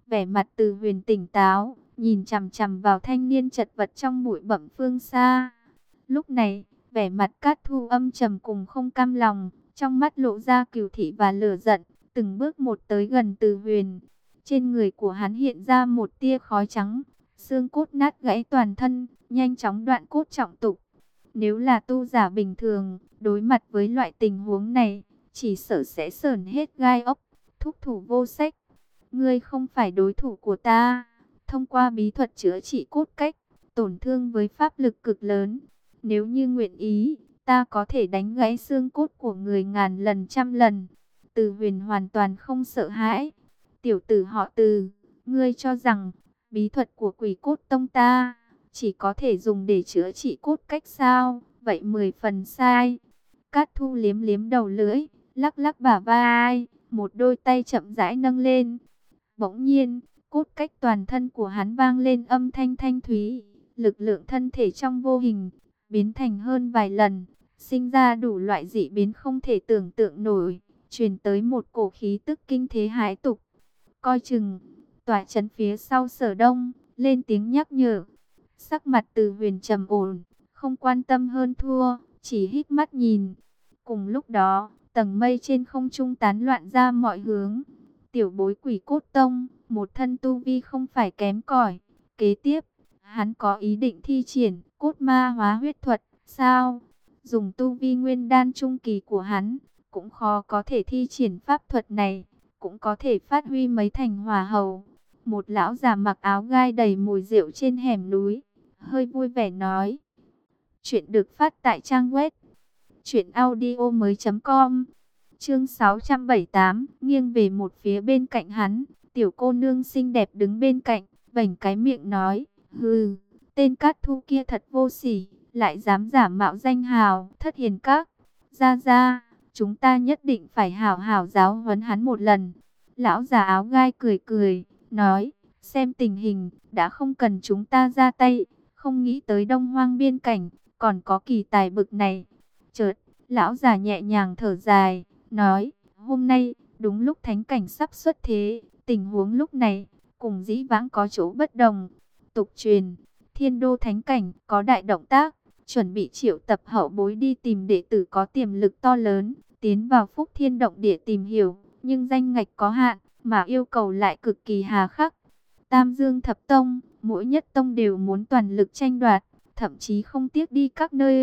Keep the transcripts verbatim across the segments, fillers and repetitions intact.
Vẻ mặt Từ Huyền tỉnh táo, nhìn chằm chằm vào thanh niên chật vật trong bụi bặm phương xa. Lúc này, vẻ mặt Cát Thu âm trầm cùng không cam lòng, trong mắt lộ ra cừu thị và lửa giận, từng bước một tới gần Từ Huyền. Trên người của hắn hiện ra một tia khói trắng, xương cốt nát gãy toàn thân, nhanh chóng đoạn cốt trọng tục. Nếu là tu giả bình thường, đối mặt với loại tình huống này, chỉ sợ sẽ sởn hết gai ốc, thúc thủ vô sách. Ngươi không phải đối thủ của ta. Thông qua bí thuật chữa trị cốt cách, tổn thương với pháp lực cực lớn. Nếu như nguyện ý, ta có thể đánh gãy xương cốt của người ngàn lần trăm lần. Từ Huyền hoàn toàn không sợ hãi. Tiểu tử họ Từ, ngươi cho rằng bí thuật của Quỷ Cốt Tông ta chỉ có thể dùng để chữa trị cốt cách sao? Vậy mười phần sai. Cát Thu liếm liếm đầu lưỡi, lắc lắc bả vai, một đôi tay chậm rãi nâng lên. Bỗng nhiên, cốt cách toàn thân của hắn vang lên âm thanh thanh thúy, lực lượng thân thể trong vô hình biến thành hơn vài lần, sinh ra đủ loại dị biến không thể tưởng tượng nổi, truyền tới một cổ khí tức kinh thế hãi tục. Coi chừng, tòa trấn phía sau Sở Đông lên tiếng nhắc nhở. Sắc mặt Từ Huyền trầm ổn, không quan tâm hơn thua, chỉ híp mắt nhìn. Cùng lúc đó, tầng mây trên không trung tán loạn ra mọi hướng. Tiểu bối Quỷ Cốt Tông, một thân tu vi không phải kém cỏi. Kế tiếp, hắn có ý định thi triển cốt ma hóa huyết thuật, sao? Dùng tu vi nguyên đan trung kỳ của hắn, cũng khó có thể thi triển pháp thuật này, cũng có thể phát huy mấy thành hỏa hầu. Một lão già mặc áo gai đầy mùi rượu trên hẻm núi, hơi vui vẻ nói. Chuyện được phát tại trang web truyện audio mới chấm com. Chương sáu trăm bảy mươi tám, nghiêng về một phía bên cạnh hắn, tiểu cô nương xinh đẹp đứng bên cạnh, vểnh cái miệng nói, hừ, tên Cát Thu kia thật vô sỉ, lại dám giả mạo danh hào, Thất Hiền Các. Ra ra, chúng ta nhất định phải hảo hảo giáo huấn hắn một lần. Lão già áo gai cười cười, nói, xem tình hình, đã không cần chúng ta ra tay, không nghĩ tới Đông Hoang biên cảnh, còn có kỳ tài bực này. Chợt, lão già nhẹ nhàng thở dài, nói, hôm nay, đúng lúc thánh cảnh sắp xuất thế, tình huống lúc này, cùng dĩ vãng có chỗ bất đồng. Tục truyền, Thiên Đô thánh cảnh có đại động tác, chuẩn bị triệu tập hậu bối đi tìm đệ tử có tiềm lực to lớn, tiến vào Phúc Thiên Động Địa tìm hiểu, nhưng danh ngạch có hạn, mà yêu cầu lại cực kỳ hà khắc. Tam Dương Thập Tông, mỗi nhất tông đều muốn toàn lực tranh đoạt, thậm chí không tiếc đi các nơi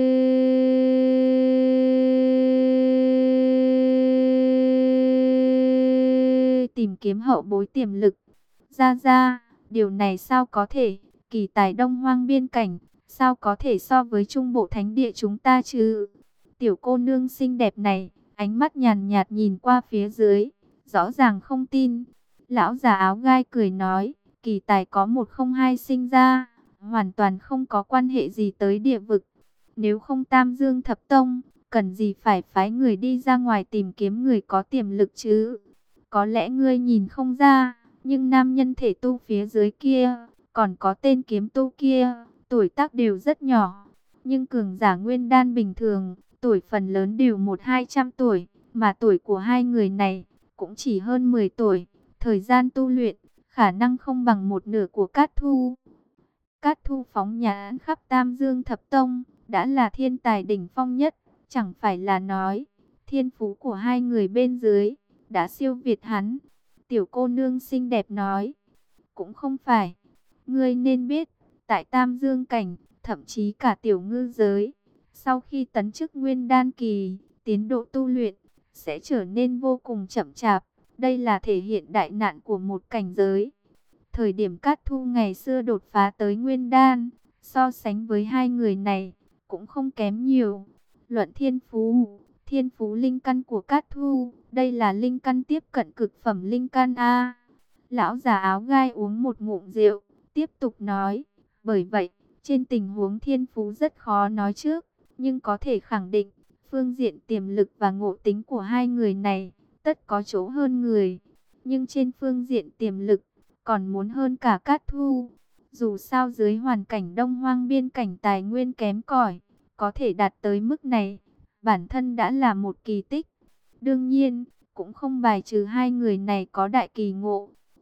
tìm kiếm hậu bối tiềm lực. Ra ra, điều này sao có thể? Kỳ tài Đông Hoang biên cảnh, sao có thể so với Trung Bộ Thánh Địa chúng ta chứ? Tiểu cô nương xinh đẹp này, ánh mắt nhàn nhạt nhìn qua phía dưới, rõ ràng không tin. Lão già áo gai cười nói, kỳ tài có một không hai sinh ra, hoàn toàn không có quan hệ gì tới địa vực. Nếu không Tam Dương Thập Tông, cần gì phải phái người đi ra ngoài tìm kiếm người có tiềm lực chứ? Có lẽ ngươi nhìn không ra, nhưng nam nhân thể tu phía dưới kia, còn có tên kiếm tu kia, tuổi tác đều rất nhỏ. Nhưng cường giả nguyên đan bình thường, tuổi phần lớn đều một hai trăm tuổi, mà tuổi của hai người này cũng chỉ hơn mười tuổi. Thời gian tu luyện, khả năng không bằng một nửa của Cát Thu. Cát Thu phóng nhãn khắp Tam Dương Thập Tông, đã là thiên tài đỉnh phong nhất, chẳng phải là nói, thiên phú của hai người bên dưới đã siêu việt hắn. Tiểu cô nương xinh đẹp nói, cũng không phải. Ngươi nên biết, tại Tam Dương Cảnh, thậm chí cả tiểu ngư giới, sau khi tấn chức nguyên đan kỳ, tiến độ tu luyện sẽ trở nên vô cùng chậm chạp. Đây là thể hiện đại nạn của một cảnh giới. Thời điểm Cát Thu ngày xưa đột phá tới nguyên đan, so sánh với hai người này, cũng không kém nhiều. Luận thiên phú, thiên phú linh căn của Cát Thu, đây là linh căn tiếp cận cực phẩm linh căn A. Lão già áo gai uống một ngụm rượu, tiếp tục nói, bởi vậy, trên tình huống thiên phú rất khó nói trước, nhưng có thể khẳng định, phương diện tiềm lực và ngộ tính của hai người này, tất có chỗ hơn người. Nhưng trên phương diện tiềm lực, còn muốn hơn cả Cát Thu. Dù sao dưới hoàn cảnh Đông Hoang biên cảnh tài nguyên kém cỏi, có thể đạt tới mức này, bản thân đã là một kỳ tích. Đương nhiên, cũng không bài trừ hai người này có đại kỳ ngộ.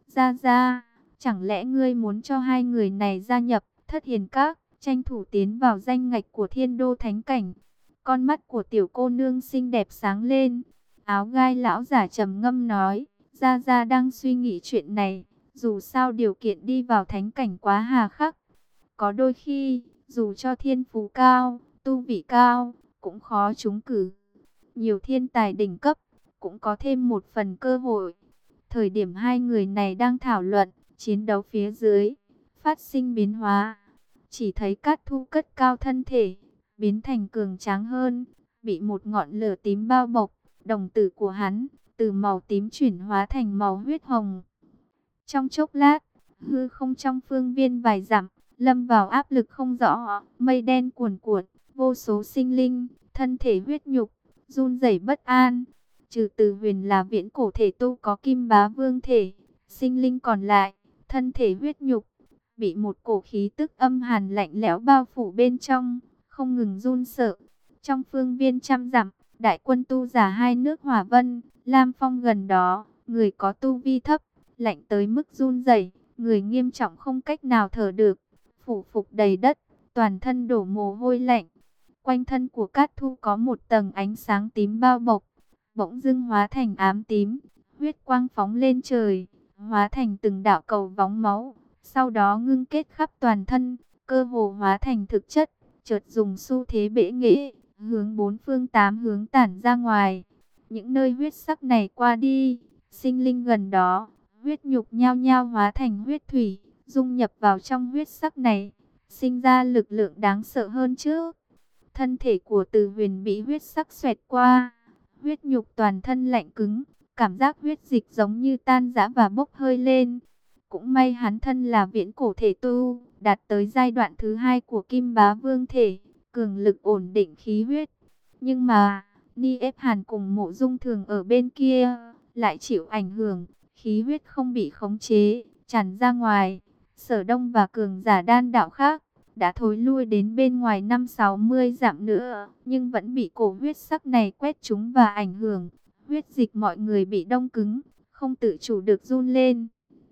Ra ra, chẳng lẽ ngươi muốn cho hai người này gia nhập Thất Hiền Các, tranh thủ tiến vào danh ngạch của Thiên Đô Thánh Cảnh? Con mắt của tiểu cô nương xinh đẹp sáng lên. Áo gai lão giả trầm ngâm nói, Gia Gia đang suy nghĩ chuyện này. Dù sao điều kiện đi vào thánh cảnh quá hà khắc. Có đôi khi, dù cho thiên phú cao, tu vị cao, cũng khó trúng cử. Nhiều thiên tài đỉnh cấp, cũng có thêm một phần cơ hội. Thời điểm hai người này đang thảo luận, chiến đấu phía dưới, phát sinh biến hóa. Chỉ thấy Cát Thu cất cao thân thể, biến thành cường tráng hơn, bị một ngọn lửa tím bao bọc. Đồng tử của hắn, từ màu tím chuyển hóa thành màu huyết hồng. Trong chốc lát, hư không trong phương viên vài dặm, lâm vào áp lực không rõ, mây đen cuồn cuộn, vô số sinh linh, thân thể huyết nhục, run rẩy bất an. Trừ Từ Huyền là viễn cổ thể tu có Kim Bá Vương thể, sinh linh còn lại, thân thể huyết nhục, bị một cổ khí tức âm hàn lạnh lẽo bao phủ bên trong, không ngừng run sợ. Trong phương viên trăm dặm, đại quân tu giả hai nước Hỏa Vân, Lam Phong gần đó, người có tu vi thấp, lạnh tới mức run rẩy, người nghiêm trọng không cách nào thở được, phủ phục đầy đất, toàn thân đổ mồ hôi lạnh. Quanh thân của Cát Thu có một tầng ánh sáng tím bao bọc, bỗng dưng hóa thành ám tím, huyết quang phóng lên trời, hóa thành từng đạo cầu vóng máu, sau đó ngưng kết khắp toàn thân, cơ hồ hóa thành thực chất, chợt dùng xu thế bệ nghệ, hướng bốn phương tám hướng tản ra ngoài. Những nơi huyết sắc này qua đi, sinh linh gần đó, huyết nhục nhao nhao hóa thành huyết thủy, dung nhập vào trong huyết sắc này, sinh ra lực lượng đáng sợ hơn trước. Thân thể của Từ Huyền bị huyết sắc xoẹt qua, huyết nhục toàn thân lạnh cứng, cảm giác huyết dịch giống như tan rã và bốc hơi lên. Cũng may hắn thân là viễn cổ thể tu, đạt tới giai đoạn thứ hai của Kim Bá Vương thể, cường lực ổn định khí huyết. Nhưng mà, Ni Ép Hàn cùng Mộ Dung Thường ở bên kia, lại chịu ảnh hưởng, khí huyết không bị khống chế, tràn ra ngoài. Sở Đông và cường giả đan đạo khác, đã thối lui đến bên ngoài năm sáu mươi dặm nữa, nhưng vẫn bị cổ huyết sắc này quét trúng và ảnh hưởng. Huyết dịch mọi người bị đông cứng, không tự chủ được run lên.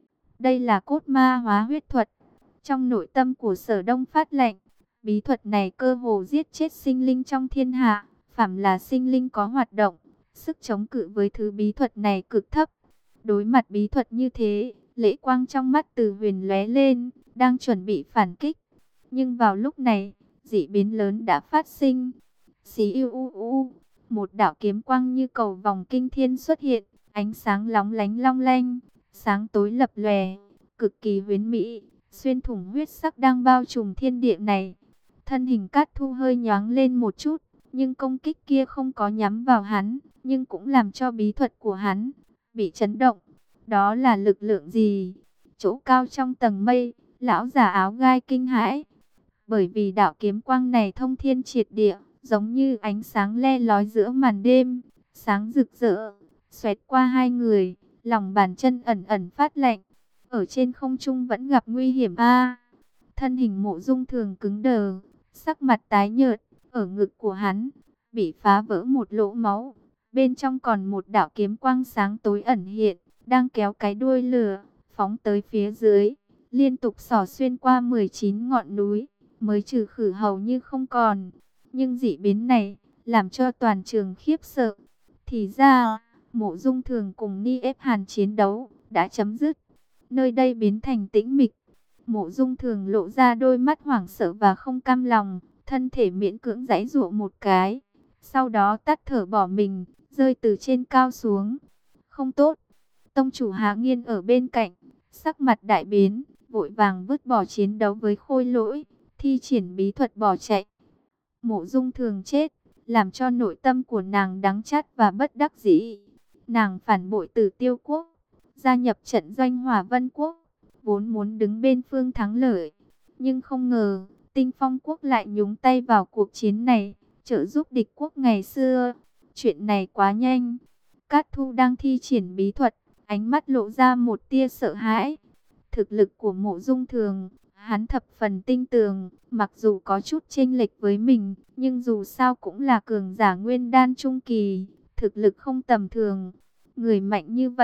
Đây là cốt ma hóa huyết thuật. Trong nội tâm của Sở Đông phát lệnh, bí thuật này cơ hồ giết chết sinh linh trong thiên hạ. Phàm là sinh linh có hoạt động, sức chống cự với thứ bí thuật này cực thấp. Đối mặt bí thuật như thế, lệ quang trong mắt Từ Huyền lóe lên, đang chuẩn bị phản kích. Nhưng vào lúc này, dị biến lớn đã phát sinh. Xí u u u, một đạo kiếm quang như cầu vòng kinh thiên xuất hiện, ánh sáng lóng lánh long lanh, sáng tối lập lòe, cực kỳ huyễn mỹ, xuyên thủng huyết sắc đang bao trùm thiên địa này. Thân hình Cát Thu hơi nhoáng lên một chút, nhưng công kích kia không có nhắm vào hắn, nhưng cũng làm cho bí thuật của hắn bị chấn động. Đó là lực lượng gì? Chỗ cao trong tầng mây, lão già áo gai kinh hãi, bởi vì đạo kiếm quang này thông thiên triệt địa, giống như ánh sáng le lói giữa màn đêm, sáng rực rỡ, xoẹt qua hai người, lòng bàn chân ẩn ẩn phát lạnh. Ở trên không trung vẫn gặp nguy hiểm a. Thân hình Mộ Dung Thường cứng đờ, sắc mặt tái nhợt, ở ngực của hắn bị phá vỡ một lỗ máu, bên trong còn một đạo kiếm quang sáng tối ẩn hiện, đang kéo cái đuôi lửa phóng tới phía dưới, liên tục xỏ xuyên qua mười chín ngọn núi, mới trừ khử hầu như không còn. Nhưng dị biến này làm cho toàn trường khiếp sợ. Thì ra, Mộ Dung Thường cùng Ni Ép Hàn chiến đấu đã chấm dứt. Nơi đây biến thành tĩnh mịch. Mộ Dung Thường lộ ra đôi mắt hoảng sợ và không cam lòng, thân thể miễn cưỡng giãy giụa một cái, sau đó tắt thở bỏ mình, rơi từ trên cao xuống. Không tốt. Tông chủ Hạ Nghiên ở bên cạnh, sắc mặt đại biến, vội vàng vứt bỏ chiến đấu với Khôi Lỗi, thi triển bí thuật bỏ chạy. Mộ Dung Thường chết, làm cho nội tâm của nàng đắng chát và bất đắc dĩ. Nàng phản bội Tử Tiêu Quốc, gia nhập trận doanh Hỏa Vân Quốc, vốn muốn đứng bên phương thắng lợi, nhưng không ngờ Tinh Phong Quốc lại nhúng tay vào cuộc chiến này, trợ giúp địch quốc ngày xưa. Chuyện này quá nhanh. Cát Thu đang thi triển bí thuật, ánh mắt lộ ra một tia sợ hãi. Thực lực của Mộ Dung Thường, hắn thập phần tinh tường, mặc dù có chút chênh lệch với mình, nhưng dù sao cũng là cường giả nguyên đan trung kỳ, thực lực không tầm thường. Người mạnh như vậy,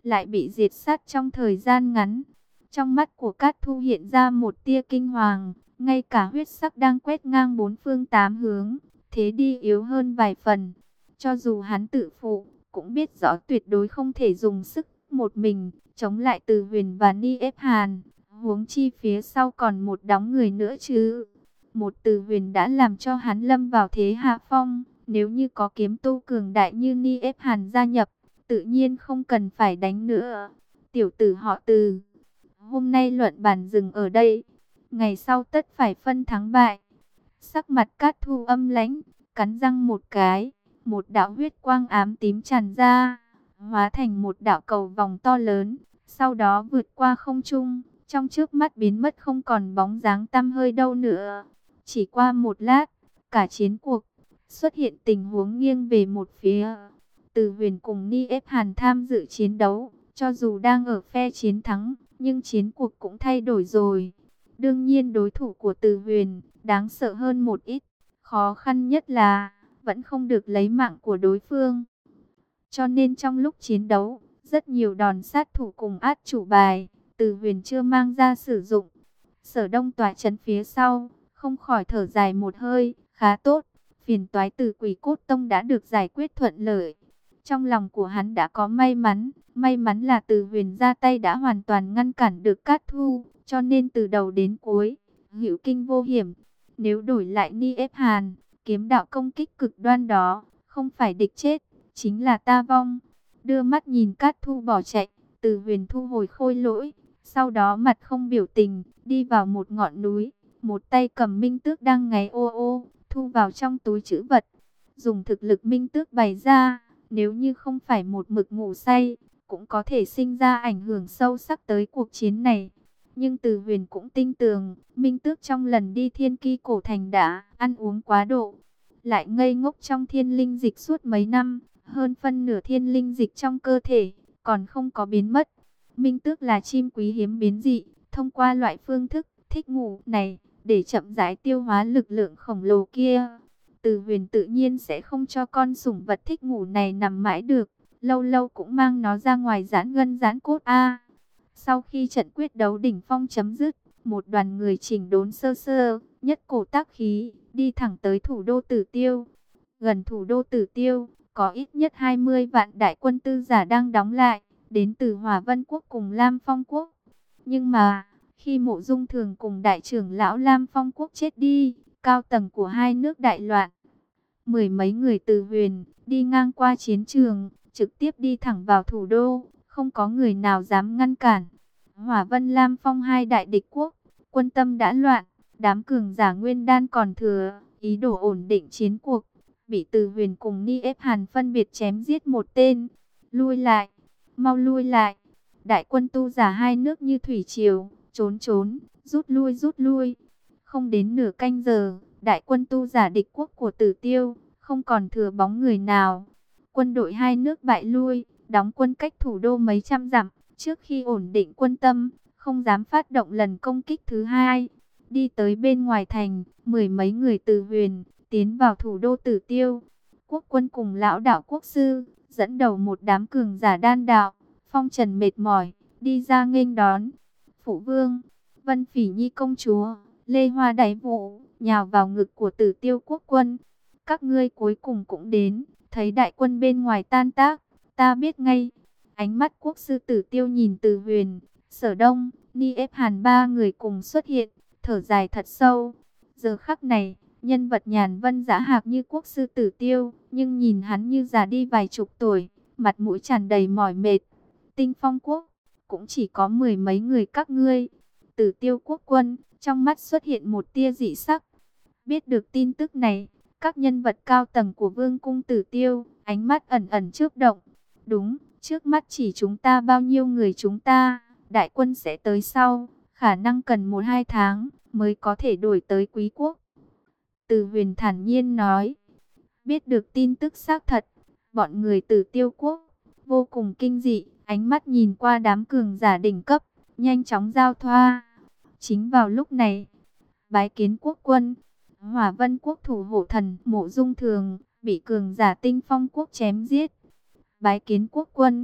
lại bị diệt sát trong thời gian ngắn. Trong mắt của Cát Thu hiện ra một tia kinh hoàng, ngay cả huyết sắc đang quét ngang bốn phương tám hướng, thế đi yếu hơn vài phần. Cho dù hắn tự phụ, cũng biết rõ tuyệt đối không thể dùng sức một mình chống lại Từ Huyền và Ni Ép Hàn, huống chi phía sau còn một đống người nữa chứ. Một Từ Huyền đã làm cho hắn lâm vào thế hạ phong, nếu như có kiếm tu cường đại như Ni Ép Hàn gia nhập, tự nhiên không cần phải đánh nữa. Tiểu tử họ Từ, hôm nay luận bàn dừng ở đây, ngày sau tất phải phân thắng bại. Sắc mặt Cát Thu âm lãnh, cắn răng một cái, một đạo huyết quang ám tím tràn ra, hóa thành một đạo cầu vòng to lớn, sau đó vượt qua không trung, trong chớp mắt biến mất không còn bóng dáng tăm hơi đâu nữa. Chỉ qua một lát, cả chiến cuộc xuất hiện tình huống nghiêng về một phía. Từ Huyền cùng Ni Ép Hàn tham dự chiến đấu, cho dù đang ở phe chiến thắng, nhưng chiến cuộc cũng thay đổi rồi. Đương nhiên đối thủ của Từ Huyền đáng sợ hơn một ít, khó khăn nhất là vẫn không được lấy mạng của đối phương. Cho nên trong lúc chiến đấu, rất nhiều đòn sát thủ cùng át chủ bài, Từ Huyền chưa mang ra sử dụng. Sở Đông tọa trấn phía sau, không khỏi thở dài một hơi, khá tốt, phiền toái từ Quỷ Cốt Tông đã được giải quyết thuận lợi. Trong lòng của hắn đã có may mắn, may mắn là Từ Huyền ra tay đã hoàn toàn ngăn cản được Cát Thu, cho nên từ đầu đến cuối, hữu kinh vô hiểm. Nếu đổi lại Ni Ép Hàn, kiếm đạo công kích cực đoan đó, không phải địch chết, chính là ta vong. Đưa mắt nhìn Cát Thu bỏ chạy, Từ Huyền thu hồi khôi lỗi, sau đó mặt không biểu tình, đi vào một ngọn núi, một tay cầm minh tước đang ngáy ô ô, thu vào trong túi trữ vật. Dùng thực lực minh tước bày ra, nếu như không phải một mực ngủ say, cũng có thể sinh ra ảnh hưởng sâu sắc tới cuộc chiến này. Nhưng Từ Huyền cũng tin tưởng, minh tước trong lần đi Thiên Ki cổ thành đã ăn uống quá độ, lại ngây ngốc trong thiên linh dịch suốt mấy năm, hơn phân nửa thiên linh dịch trong cơ thể còn không có biến mất. Minh tước là chim quý hiếm biến dị, thông qua loại phương thức thích ngủ này để chậm rãi tiêu hóa lực lượng khổng lồ kia. Từ Huyền tự nhiên sẽ không cho con sủng vật thích ngủ này nằm mãi được, lâu lâu cũng mang nó ra ngoài giãn gân giãn cốt a. Sau khi trận quyết đấu đỉnh phong chấm dứt, một đoàn người chỉnh đốn sơ sơ, nhất cổ tác khí, đi thẳng tới thủ đô Tử Tiêu. Gần thủ đô Tử Tiêu, có ít nhất hai mươi vạn đại quân tư giả đang đóng lại, đến từ Hỏa Vân Quốc cùng Lam Phong Quốc. Nhưng mà, khi Mộ Dung Thường cùng đại trưởng lão Lam Phong Quốc chết đi, cao tầng của hai nước đại loạn. Mười mấy người Từ Huyền đi ngang qua chiến trường, trực tiếp đi thẳng vào thủ đô, không có người nào dám ngăn cản. Hỏa Vân Lam Phong hai đại địch quốc, quân tâm đã loạn, đám cường giả nguyên đan còn thừa, ý đồ ổn định chiến cuộc, bị Từ Huyền cùng Ni Ép Hàn phân biệt chém giết một tên. Lui lại, mau lui lại. Đại quân tu giả hai nước như thủy triều, trốn trốn, rút lui rút lui. Không đến nửa canh giờ, đại quân tu giả địch quốc của Tử Tiêu không còn thừa bóng người nào. Quân đội hai nước bại lui, đóng quân cách thủ đô mấy trăm dặm, trước khi ổn định quân tâm, không dám phát động lần công kích thứ hai. Đi tới bên ngoài thành, mười mấy người Từ Huyền tiến vào thủ đô Tử Tiêu. Quốc quân cùng lão đạo quốc sư dẫn đầu một đám cường giả đan đạo, phong trần mệt mỏi, đi ra nghênh đón. Phụ vương, Vân Phỉ Nhi công chúa, Lê Hoa Đáy Vũ nhào vào ngực của Tử Tiêu quốc quân. Các ngươi cuối cùng cũng đến, thấy đại quân bên ngoài tan tác, ta biết ngay. Ánh mắt quốc sư Tử Tiêu nhìn Từ Huyền, Sở Đông, Ni Ép Hàn ba người cùng xuất hiện, thở dài thật sâu. Giờ khắc này, nhân vật nhàn vân dã hạc như quốc sư Tử Tiêu, nhưng nhìn hắn như già đi vài chục tuổi, mặt mũi tràn đầy mỏi mệt. Tinh Phong quốc cũng chỉ có mười mấy người các ngươi. Tử Tiêu quốc quân trong mắt xuất hiện một tia dị sắc. Biết được tin tức này, các nhân vật cao tầng của Vương cung Tử Tiêu, ánh mắt ẩn ẩn chớp động. Đúng, trước mắt chỉ chúng ta bao nhiêu người chúng ta, đại quân sẽ tới sau, khả năng cần một hai tháng mới có thể đổi tới Quý quốc. Từ Huyền thản nhiên nói. Biết được tin tức xác thật, bọn người Tử Tiêu quốc vô cùng kinh dị, ánh mắt nhìn qua đám cường giả đỉnh cấp, nhanh chóng giao thoa. Chính vào lúc này, bái kiến quốc quân, Hỏa Vân quốc thủ hộ thần Mộ Dung Thường bị cường giả Tinh Phong quốc chém giết. Bái kiến quốc quân,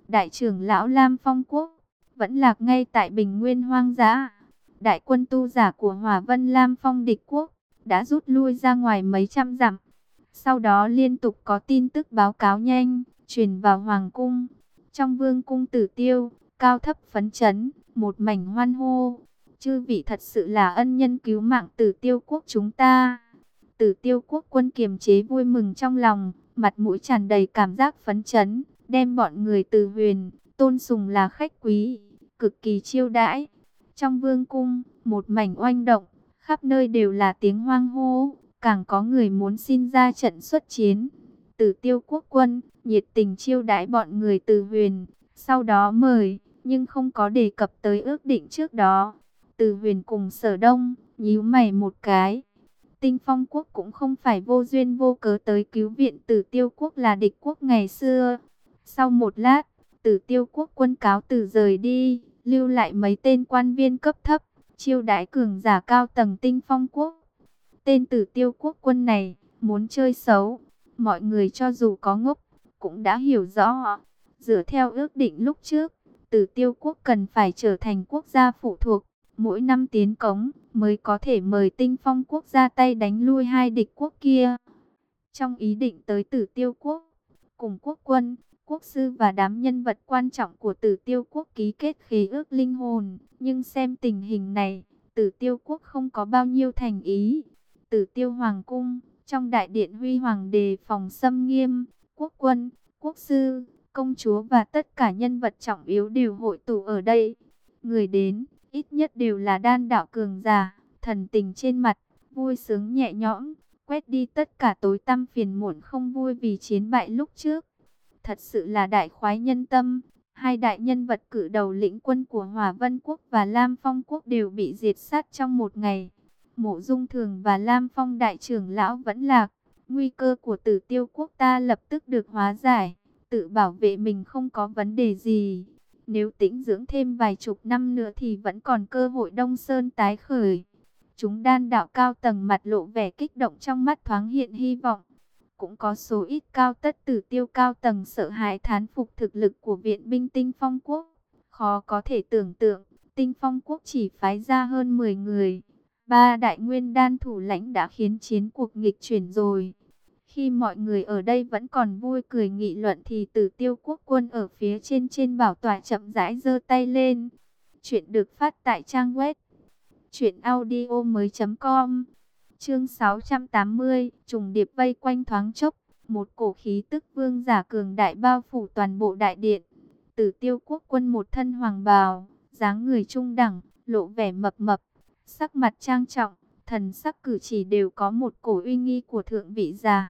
Đại trưởng lão Lam Phong Quốc vẫn lạc ngay tại Bình Nguyên hoang dã. Đại quân tu giả của Hỏa Vân Lam Phong địch quốc đã rút lui ra ngoài mấy trăm dặm. Sau đó liên tục có tin tức báo cáo nhanh truyền vào hoàng cung. Trong vương cung Tử Tiêu, cao thấp phấn chấn, một mảnh hoan hô. Chư vị thật sự là ân nhân cứu mạng Tử Tiêu quốc chúng ta. Tử Tiêu quốc quân kiềm chế vui mừng trong lòng, mặt mũi tràn đầy cảm giác phấn chấn, đem bọn người Từ Huyền tôn sùng là khách quý, cực kỳ chiêu đãi. Trong vương cung, một mảnh oanh động, khắp nơi đều là tiếng hoang hô, càng có người muốn xin ra trận xuất chiến. Tử Tiêu quốc quân nhiệt tình chiêu đãi bọn người Từ Huyền, sau đó mời, nhưng không có đề cập tới ước định trước đó. Từ Huyền cùng Sở Đông nhíu mày một cái. Tinh Phong quốc cũng không phải vô duyên vô cớ tới cứu viện Tử Tiêu quốc là địch quốc ngày xưa. Sau một lát, Tử Tiêu quốc quân cáo từ rời đi, lưu lại mấy tên quan viên cấp thấp, chiêu đãi cường giả cao tầng Tinh Phong quốc. Tên Tử Tiêu quốc quân này, muốn chơi xấu, mọi người cho dù có ngốc, cũng đã hiểu rõ. Dựa theo ước định lúc trước, Tử Tiêu quốc cần phải trở thành quốc gia phụ thuộc, mỗi năm tiến cống mới có thể mời Tinh Phong quốc ra tay đánh lui hai địch quốc kia. Trong ý định tới Tử Tiêu quốc, cùng quốc quân, quốc sư và đám nhân vật quan trọng của Tử Tiêu quốc ký kết khế ước linh hồn, nhưng xem tình hình này, Tử Tiêu quốc không có bao nhiêu thành ý. Tử Tiêu hoàng cung, trong đại điện huy hoàng đề phòng xâm nghiêm, quốc quân, quốc sư, công chúa và tất cả nhân vật trọng yếu đều hội tụ ở đây. Người đến, ít nhất đều là đan đạo cường giả, thần tình trên mặt, vui sướng nhẹ nhõm, quét đi tất cả tối tăm phiền muộn không vui vì chiến bại lúc trước. Thật sự là đại khoái nhân tâm, hai đại nhân vật cử đầu lĩnh quân của Hỏa Vân quốc và Lam Phong quốc đều bị diệt sát trong một ngày. Mộ Dung Thường và Lam Phong đại trưởng lão vẫn lạc, nguy cơ của Tử Tiêu quốc ta lập tức được hóa giải, tự bảo vệ mình không có vấn đề gì. Nếu tĩnh dưỡng thêm vài chục năm nữa thì vẫn còn cơ hội Đông Sơn tái khởi. Chúng đan đạo cao tầng mặt lộ vẻ kích động, trong mắt thoáng hiện hy vọng. Cũng có số ít cao tất Tử Tiêu cao tầng sợ hãi thán phục thực lực của viện binh Tinh Phong quốc. Khó có thể tưởng tượng, Tinh Phong quốc chỉ phái ra hơn mười người. Ba đại nguyên đan thủ lãnh đã khiến chiến cuộc nghịch chuyển rồi. Khi mọi người ở đây vẫn còn vui cười nghị luận thì Tử Tiêu quốc quân ở phía trên trên bảo tọa chậm rãi giơ tay lên. Chuyện được phát tại trang web truyện audio mới chấm com. Chương sáu trăm tám mươi, trùng điệp vây quanh thoáng chốc, một cổ khí tức vương giả cường đại bao phủ toàn bộ đại điện. Tử Tiêu quốc quân một thân hoàng bào, dáng người trung đẳng, lộ vẻ mập mập, sắc mặt trang trọng, thần sắc cử chỉ đều có một cổ uy nghi của thượng vị giả.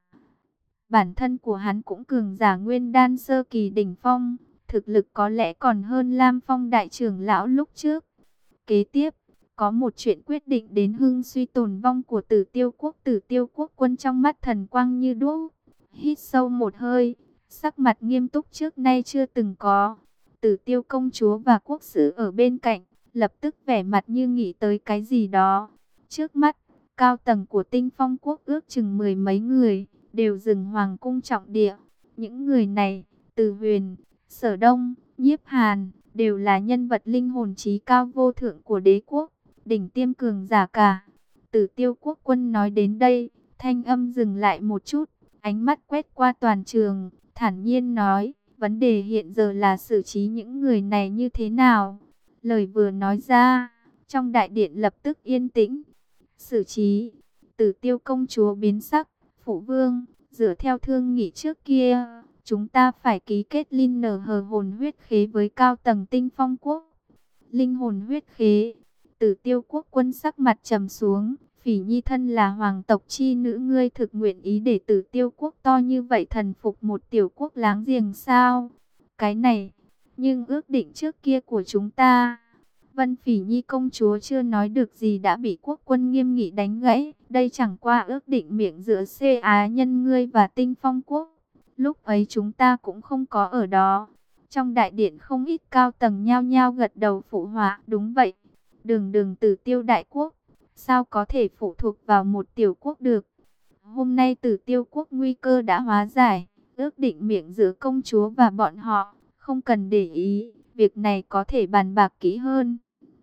Bản thân của hắn cũng cường giả nguyên đan sơ kỳ đỉnh phong, thực lực có lẽ còn hơn Lam Phong đại trưởng lão lúc trước. Kế tiếp, có một chuyện quyết định đến hưng suy tồn vong của Tử Tiêu quốc. Tử Tiêu quốc quân trong mắt thần quang như đuốc, hít sâu một hơi, sắc mặt nghiêm túc trước nay chưa từng có. Tử Tiêu công chúa và quốc sử ở bên cạnh, lập tức vẻ mặt như nghĩ tới cái gì đó. Trước mắt, cao tầng của Tinh Phong quốc ước chừng mười mấy người, đều dừng hoàng cung trọng địa. Những người này, Từ Huyền, Sở Đông, Nhiếp Hàn, đều là nhân vật linh hồn trí cao vô thượng của đế quốc, đỉnh tiêm cường giả cả. Tử Tiêu quốc quân nói đến đây, thanh âm dừng lại một chút, ánh mắt quét qua toàn trường, thản nhiên nói, vấn đề hiện giờ là xử trí những người này như thế nào. Lời vừa nói ra, trong đại điện lập tức yên tĩnh. Xử trí, Tử Tiêu công chúa biến sắc, phụ vương, dựa theo thương nghị trước kia, chúng ta phải ký kết linh nở hờ hồn huyết khế với cao tầng Tinh Phong quốc. Linh hồn huyết khế, Tử Tiêu quốc quân sắc mặt trầm xuống, Phỉ Nhi thân là hoàng tộc chi nữ, ngươi thực nguyện ý để Tử Tiêu quốc to như vậy thần phục một tiểu quốc láng giềng sao? Cái này, nhưng ước định trước kia của chúng ta. Vân Phỉ Nhi công chúa chưa nói được gì đã bị quốc quân nghiêm nghị đánh gãy. Đây chẳng qua ước định miệng giữa xê á nhân ngươi và Tinh Phong quốc. Lúc ấy chúng ta cũng không có ở đó. Trong đại điện không ít cao tầng nhao nhao gật đầu phụ họa. Đúng vậy, đường đường Tử Tiêu đại quốc, sao có thể phụ thuộc vào một tiểu quốc được. Hôm nay Tử Tiêu quốc nguy cơ đã hóa giải, ước định miệng giữa công chúa và bọn họ không cần để ý, việc này có thể bàn bạc kỹ hơn.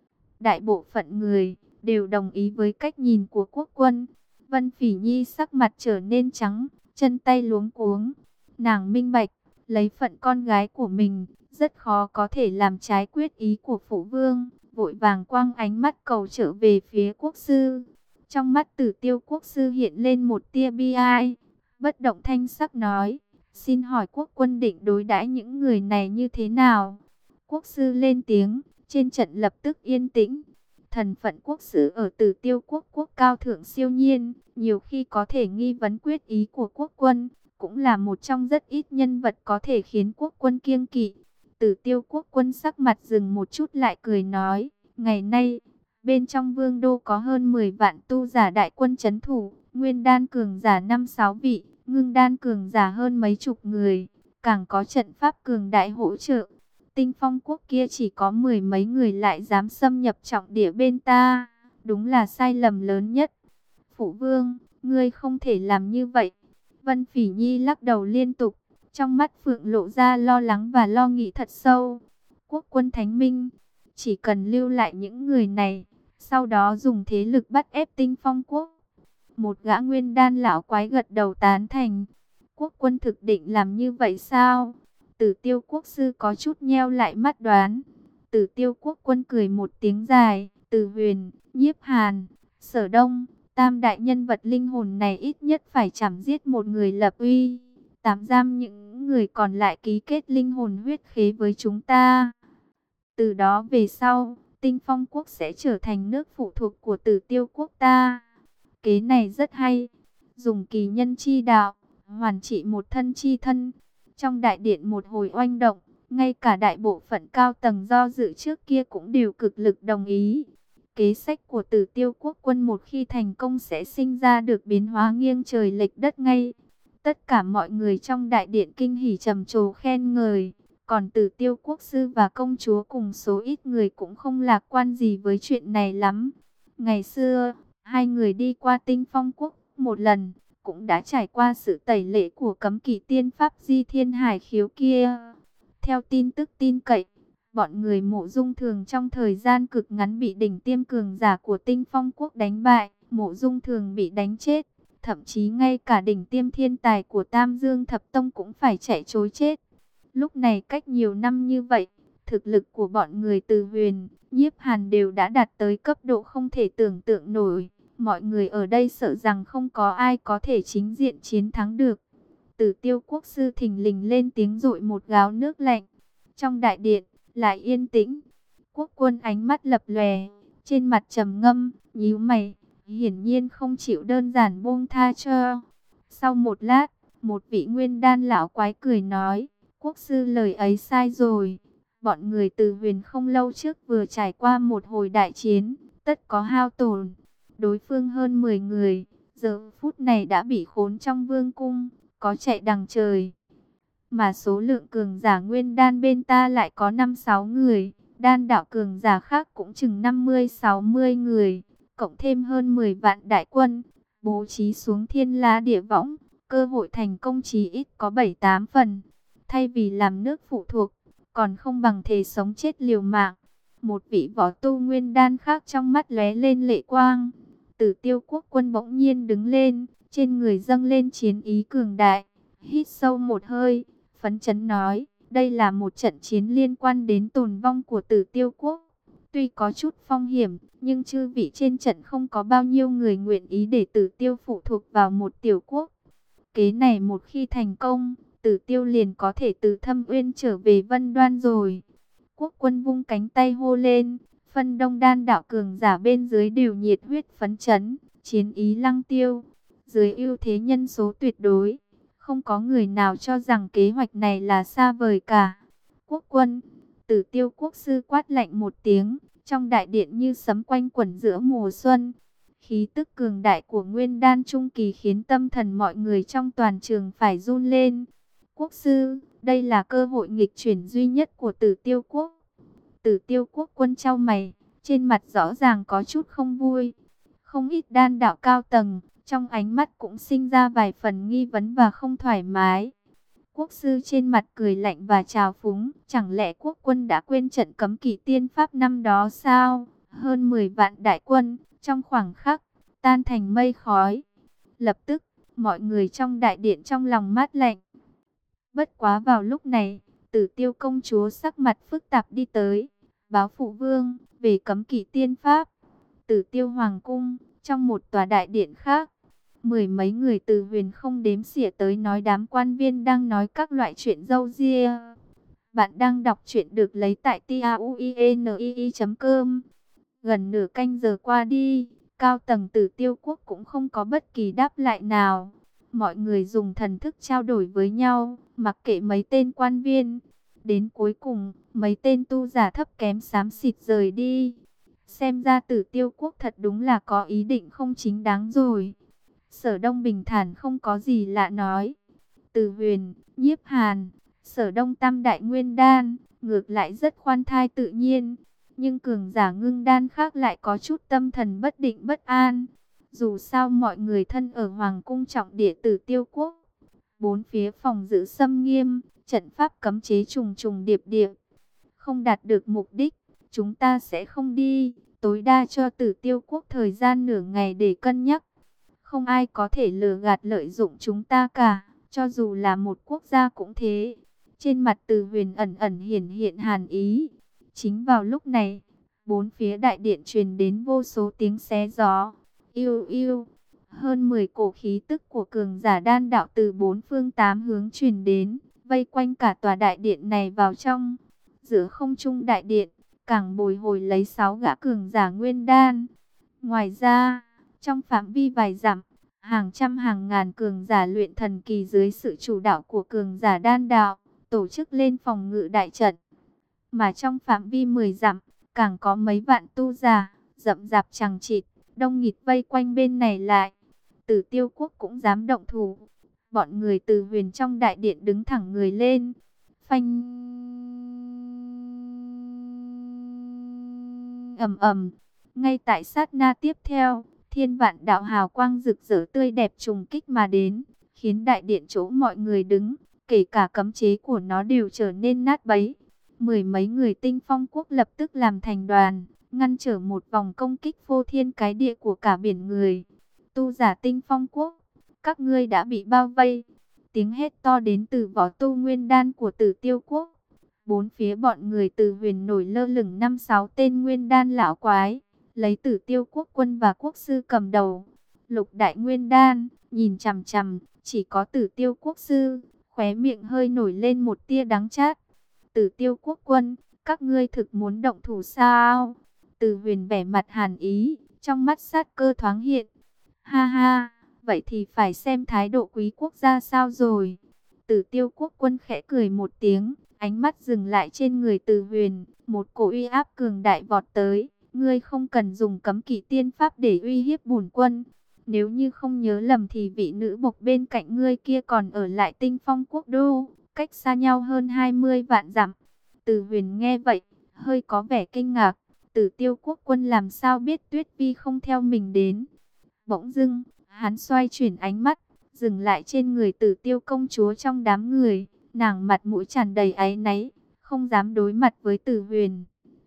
Đại bộ phận người đều đồng ý với cách nhìn của quốc quân. Vân Phỉ Nhi sắc mặt trở nên trắng, chân tay luống cuống. Nàng minh bạch, lấy phận con gái của mình, rất khó có thể làm trái quyết ý của phụ vương, vội vàng quăng ánh mắt cầu trở về phía quốc sư. Trong mắt Tử Tiêu quốc sư hiện lên một tia bi ai, bất động thanh sắc nói: "Xin hỏi quốc quân định đối đãi những người này như thế nào?" Quốc sư lên tiếng, trên trận lập tức yên tĩnh. Thần phận quốc sư ở Tử Tiêu quốc quốc cao thượng siêu nhiên, nhiều khi có thể nghi vấn quyết ý của quốc quân, cũng là một trong rất ít nhân vật có thể khiến quốc quân kiêng kỵ. Tử Tiêu quốc quân sắc mặt dừng một chút lại cười nói: "Ngày nay, bên trong vương đô có hơn mười vạn tu giả đại quân trấn thủ, nguyên đan cường giả năm sáu vị, ngưng đan cường giả hơn mấy chục người, càng có trận pháp cường đại hỗ trợ. Tinh Phong quốc kia chỉ có mười mấy người lại dám xâm nhập trọng địa bên ta, đúng là sai lầm lớn nhất. Phụ vương, ngươi không thể làm như vậy." Vân Phỉ Nhi lắc đầu liên tục, trong mắt phượng lộ ra lo lắng và lo nghĩ thật sâu. Quốc quân thánh minh, chỉ cần lưu lại những người này, sau đó dùng thế lực bắt ép Tinh Phong quốc. Một gã nguyên đan lão quái gật đầu tán thành. Quốc quân thực định làm như vậy sao? Tử Tiêu quốc sư có chút nheo lại mắt đoán. Tử Tiêu quốc quân cười một tiếng dài. Từ Huyền, Nhiếp Hàn, Sở Đông, tam đại nhân vật linh hồn này ít nhất phải chảm giết một người lập uy, tạm giam những người còn lại ký kết linh hồn huyết khế với chúng ta. Từ đó về sau, Tinh Phong quốc sẽ trở thành nước phụ thuộc của Tử Tiêu quốc ta. Kế này rất hay, dùng kỳ nhân chi đạo, hoàn trị một thân chi thân. Trong đại điện một hồi oanh động, ngay cả đại bộ phận cao tầng do dự trước kia cũng đều cực lực đồng ý. Kế sách của Tử Tiêu quốc quân một khi thành công sẽ sinh ra được biến hóa nghiêng trời lệch đất ngay. Tất cả mọi người trong đại điện kinh hỉ trầm trồ khen ngợi. Còn Tử Tiêu quốc sư và công chúa cùng số ít người cũng không lạc quan gì với chuyện này lắm. Ngày xưa, hai người đi qua Tinh Phong quốc một lần, cũng đã trải qua sự tẩy lễ của cấm kỵ tiên pháp Di Thiên Hải khiếu kia. Theo tin tức tin cậy, bọn người Mộ Dung Thường trong thời gian cực ngắn bị đỉnh tiêm cường giả của Tinh Phong quốc đánh bại, Mộ Dung Thường bị đánh chết, thậm chí ngay cả đỉnh tiêm thiên tài của Tam Dương Thập Tông cũng phải chạy trối chết. Lúc này cách nhiều năm như vậy, thực lực của bọn người Từ Huyền, Nhiếp Hàn đều đã đạt tới cấp độ không thể tưởng tượng nổi. Mọi người ở đây sợ rằng không có ai có thể chính diện chiến thắng được. Tử Tiêu quốc sư thình lình lên tiếng dội một gáo nước lạnh. Trong đại điện, lại yên tĩnh. Quốc quân ánh mắt lập lòe, trên mặt trầm ngâm, nhíu mày, hiển nhiên không chịu đơn giản buông tha cho. Sau một lát, một vị nguyên đan lão quái cười nói: "Quốc sư lời ấy sai rồi. Bọn người Từ Huyền không lâu trước vừa trải qua một hồi đại chiến, tất có hao tổn. Đối phương hơn mười người, giờ phút này đã bị khốn trong vương cung, có chạy đằng trời. Mà số lượng cường giả nguyên đan bên ta lại có năm sáu người, đan đạo cường giả khác cũng chừng năm mươi sáu mươi người, cộng thêm hơn mười vạn đại quân, bố trí xuống thiên la địa võng, cơ hội thành công chí ít có bảy tám phần. Thay vì làm nước phụ thuộc, còn không bằng thề sống chết liều mạng." Một vị võ tu nguyên đan khác trong mắt lóe lên lệ quang. Tử Tiêu quốc quân bỗng nhiên đứng lên, trên người dâng lên chiến ý cường đại, hít sâu một hơi, phấn chấn nói: "Đây là một trận chiến liên quan đến tồn vong của Tử Tiêu quốc. Tuy có chút phong hiểm, nhưng chư vị trên trận không có bao nhiêu người nguyện ý để Tử Tiêu phụ thuộc vào một tiểu quốc. Kế này một khi thành công, Tử Tiêu liền có thể từ Thâm Uyên trở về Vân Đoan rồi." Quốc quân vung cánh tay hô lên, phân đông đan đạo cường giả bên dưới đều nhiệt huyết phấn chấn, chiến ý lăng tiêu. Dưới ưu thế nhân số tuyệt đối, không có người nào cho rằng kế hoạch này là xa vời cả. "Quốc quân!" Tử Tiêu quốc sư quát lạnh một tiếng, trong đại điện như sấm quanh quẩn giữa mùa xuân. Khí tức cường đại của nguyên đan trung kỳ khiến tâm thần mọi người trong toàn trường phải run lên. "Quốc sư, đây là cơ hội nghịch chuyển duy nhất của Tử Tiêu quốc." Tử Tiêu quốc quân chau mày, trên mặt rõ ràng có chút không vui. Không ít đan đạo cao tầng, trong ánh mắt cũng sinh ra vài phần nghi vấn và không thoải mái. Quốc sư trên mặt cười lạnh và trào phúng, chẳng lẽ quốc quân đã quên trận cấm kỵ tiên pháp năm đó sao? Hơn mười vạn đại quân, trong khoảng khắc, tan thành mây khói. Lập tức, mọi người trong đại điện trong lòng mát lạnh. Bất quá vào lúc này, Tử Tiêu công chúa sắc mặt phức tạp đi tới, báo phụ vương về cấm kỵ tiên pháp. Tử Tiêu hoàng cung, trong một tòa đại điện khác, mười mấy người từ huyền không đếm xỉa tới nói đám quan viên đang nói các loại chuyện râu ria. Bạn đang đọc truyện được lấy tại tauinii chấm com. Gần nửa canh giờ qua đi, cao tầng Tử Tiêu quốc cũng không có bất kỳ đáp lại nào. Mọi người dùng thần thức trao đổi với nhau, mặc kệ mấy tên quan viên. Đến cuối cùng, mấy tên tu giả thấp kém xám xịt rời đi. Xem ra Tử Tiêu quốc thật đúng là có ý định không chính đáng rồi. Sở Đông bình thản không có gì lạ nói. Từ Huyền, Nhiếp Hàn, Sở Đông tam đại nguyên đan, ngược lại rất khoan thai tự nhiên. Nhưng cường giả ngưng đan khác lại có chút tâm thần bất định bất an. Dù sao mọi người thân ở Hoàng cung trọng địa Tử Tiêu quốc. Bốn phía phòng giữ xâm nghiêm, trận pháp cấm chế trùng trùng điệp điệp. Không đạt được mục đích, chúng ta sẽ không đi. Tối đa cho Tử Tiêu quốc thời gian nửa ngày để cân nhắc. Không ai có thể lừa gạt lợi dụng chúng ta cả, cho dù là một quốc gia cũng thế. Trên mặt Từ Huyền ẩn ẩn hiển hiện hàn ý. Chính vào lúc này, bốn phía đại điện truyền đến vô số tiếng xé gió. Yêu yêu, hơn mười cổ khí tức của cường giả đan đạo từ bốn phương tám hướng truyền đến, vây quanh cả tòa đại điện này vào trong. Giữa không trung đại điện, càng bồi hồi lấy sáu gã cường giả nguyên đan. Ngoài ra, trong phạm vi vài dặm, hàng trăm hàng ngàn cường giả luyện thần kỳ dưới sự chủ đạo của cường giả đan đạo, tổ chức lên phòng ngự đại trận. Mà trong phạm vi mười dặm, càng có mấy vạn tu giả, rậm rạp chằng chịt, đông nghịt vây quanh bên này lại. Tử Tiêu quốc cũng dám động thủ. Bọn người Từ Huyền trong đại điện đứng thẳng người lên. Phanh. Ầm ầm. Ngay tại sát na tiếp theo, thiên vạn đạo hào quang rực rỡ tươi đẹp trùng kích mà đến, khiến đại điện chỗ mọi người đứng, kể cả cấm chế của nó đều trở nên nát bấy. Mười mấy người Tinh Phong quốc lập tức làm thành đoàn, ngăn trở một vòng công kích phô thiên cái địa của cả biển người. Tu giả Tinh Phong quốc, các ngươi đã bị bao vây. Tiếng hét to đến từ võ tu nguyên đan của Tử Tiêu quốc. Bốn phía bọn người Từ Huyền nổi lơ lửng năm sáu tên nguyên đan lão quái, lấy Tử Tiêu quốc quân và quốc sư cầm đầu. Lục đại nguyên đan, nhìn chằm chằm, chỉ có Tử Tiêu quốc sư, khóe miệng hơi nổi lên một tia đắng chát. Tử Tiêu quốc quân, các ngươi thực muốn động thủ sao? Từ Huyền vẻ mặt hàn ý, trong mắt sát cơ thoáng hiện. Ha ha, vậy thì phải xem thái độ quý quốc gia sao rồi. Tử Tiêu quốc quân khẽ cười một tiếng, ánh mắt dừng lại trên người Từ Huyền, một cổ uy áp cường đại vọt tới. Ngươi không cần dùng cấm kỵ tiên pháp để uy hiếp bổn quân. Nếu như không nhớ lầm thì vị nữ bộc bên cạnh ngươi kia còn ở lại Tinh Phong quốc đô, cách xa nhau hơn hai mươi vạn dặm. Từ Huyền nghe vậy, hơi có vẻ kinh ngạc. Tử Tiêu quốc quân làm sao biết Tuyết Vi không theo mình đến? Bỗng dưng, hắn xoay chuyển ánh mắt, dừng lại trên người Tử Tiêu công chúa trong đám người. Nàng mặt mũi tràn đầy áy náy, không dám đối mặt với Tử Huyền.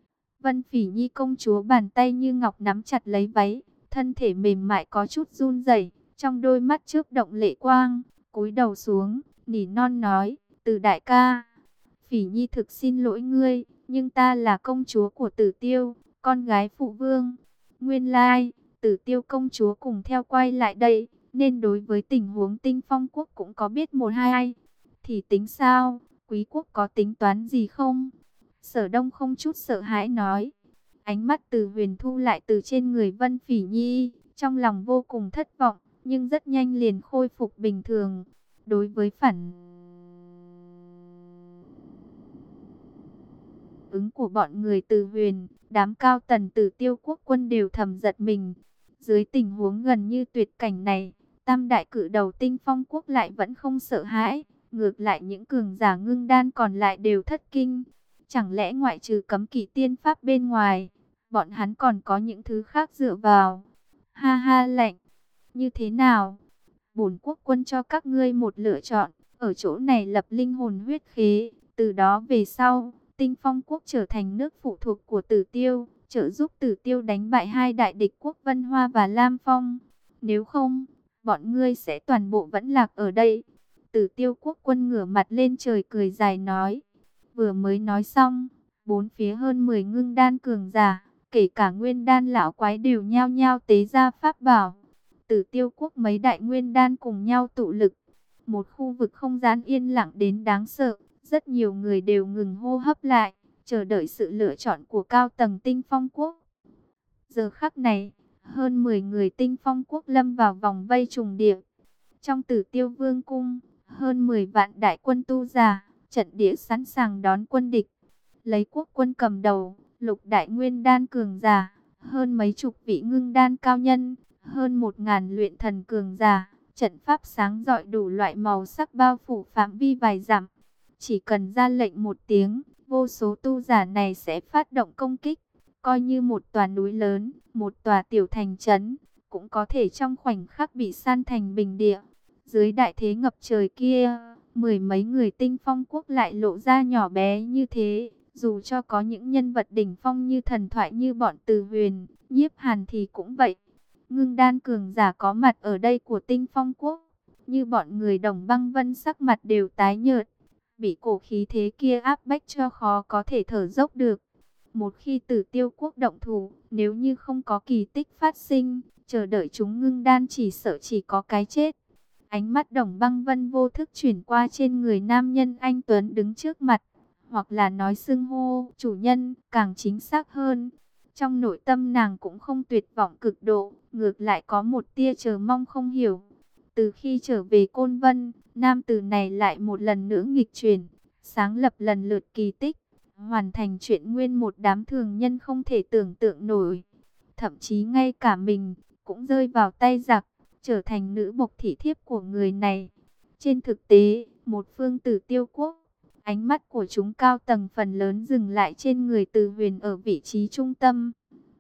Vân Phỉ Nhi công chúa bàn tay như ngọc nắm chặt lấy váy, thân thể mềm mại có chút run rẩy, trong đôi mắt chớp động lệ quang, cúi đầu xuống, nỉ non nói: "Từ đại ca, Phỉ Nhi thực xin lỗi ngươi, nhưng ta là công chúa của Tử Tiêu, con gái phụ vương." Nguyên lai, Tử Tiêu công chúa cùng theo quay lại đây, nên đối với tình huống Tinh Phong quốc cũng có biết một hai. Thì tính sao, quý quốc có tính toán gì không? Sở Đông không chút sợ hãi nói. Ánh mắt Từ Huyền thu lại từ trên người Vân Phỉ Nhi, trong lòng vô cùng thất vọng, nhưng rất nhanh liền khôi phục bình thường. Đối với phản ứng của bọn người Từ Huyền, đám cao tầng Tử Tiêu quốc quân đều thầm giật mình. Dưới tình huống gần như tuyệt cảnh này, tam đại cự đầu Tinh Phong quốc lại vẫn không sợ hãi. Ngược lại những cường giả ngưng đan còn lại đều thất kinh. Chẳng lẽ ngoại trừ cấm kỵ tiên pháp bên ngoài, bọn hắn còn có những thứ khác dựa vào? Ha ha lạnh. Như thế nào? Bổn quốc quân cho các ngươi một lựa chọn. ở chỗ này lập linh hồn huyết khế. Từ đó về sau, Tinh Phong quốc trở thành nước phụ thuộc của Tử Tiêu, trợ giúp Tử Tiêu đánh bại hai đại địch quốc Vân Hoa và Lam Phong. Nếu không, bọn ngươi sẽ toàn bộ vẫn lạc ở đây. Tử Tiêu quốc quân ngửa mặt lên trời cười dài nói. Vừa mới nói xong, bốn phía hơn mười ngưng đan cường giả, kể cả nguyên đan lão quái đều nhao nhao tế ra pháp bảo. Tử Tiêu quốc mấy đại nguyên đan cùng nhau tụ lực. Một khu vực không gian yên lặng đến đáng sợ. Rất nhiều người đều ngừng hô hấp lại, chờ đợi sự lựa chọn của cao tầng Tinh Phong quốc. Giờ khắc này, hơn mười người Tinh Phong quốc lâm vào vòng vây trùng điệp. Trong Tử Tiêu vương cung, hơn mười vạn đại quân tu giả, trận địa sẵn sàng đón quân địch. Lấy quốc quân cầm đầu, lục đại nguyên đan cường giả, hơn mấy chục vị ngưng đan cao nhân, hơn một ngàn luyện thần cường giả, trận pháp sáng rọi đủ loại màu sắc bao phủ phạm vi vài dặm. Chỉ cần ra lệnh một tiếng, vô số tu giả này sẽ phát động công kích, coi như một tòa núi lớn, một tòa tiểu thành trấn, cũng có thể trong khoảnh khắc bị san thành bình địa. Dưới đại thế ngập trời kia, mười mấy người Tinh Phong quốc lại lộ ra nhỏ bé như thế. Dù cho có những nhân vật đỉnh phong như thần thoại như bọn Từ Huyền, Nhiếp Hàn thì cũng vậy. Ngưng đan cường giả có mặt ở đây của Tinh Phong quốc, như bọn người Đồng Băng Vân sắc mặt đều tái nhợt, bị cổ khí thế kia áp bách cho khó có thể thở dốc được. Một khi Tử Tiêu quốc động thủ, nếu như không có kỳ tích phát sinh, chờ đợi chúng ngưng đan chỉ sợ chỉ có cái chết. Ánh mắt Đồng Băng Vân vô thức chuyển qua trên người nam nhân anh tuấn đứng trước mặt, hoặc là nói xưng hô chủ nhân càng chính xác hơn. Trong nội tâm nàng cũng không tuyệt vọng cực độ, ngược lại có một tia chờ mong không hiểu. Từ khi trở về Côn Vân, nam tử này lại một lần nữa nghịch chuyển, sáng lập lần lượt kỳ tích, hoàn thành chuyện nguyên một đám thường nhân không thể tưởng tượng nổi. Thậm chí ngay cả mình cũng rơi vào tay giặc, trở thành nữ bộc thị thiếp của người này. Trên thực tế, một phương Tử Tiêu quốc, ánh mắt của chúng cao tầng phần lớn dừng lại trên người Từ Huyền ở vị trí trung tâm.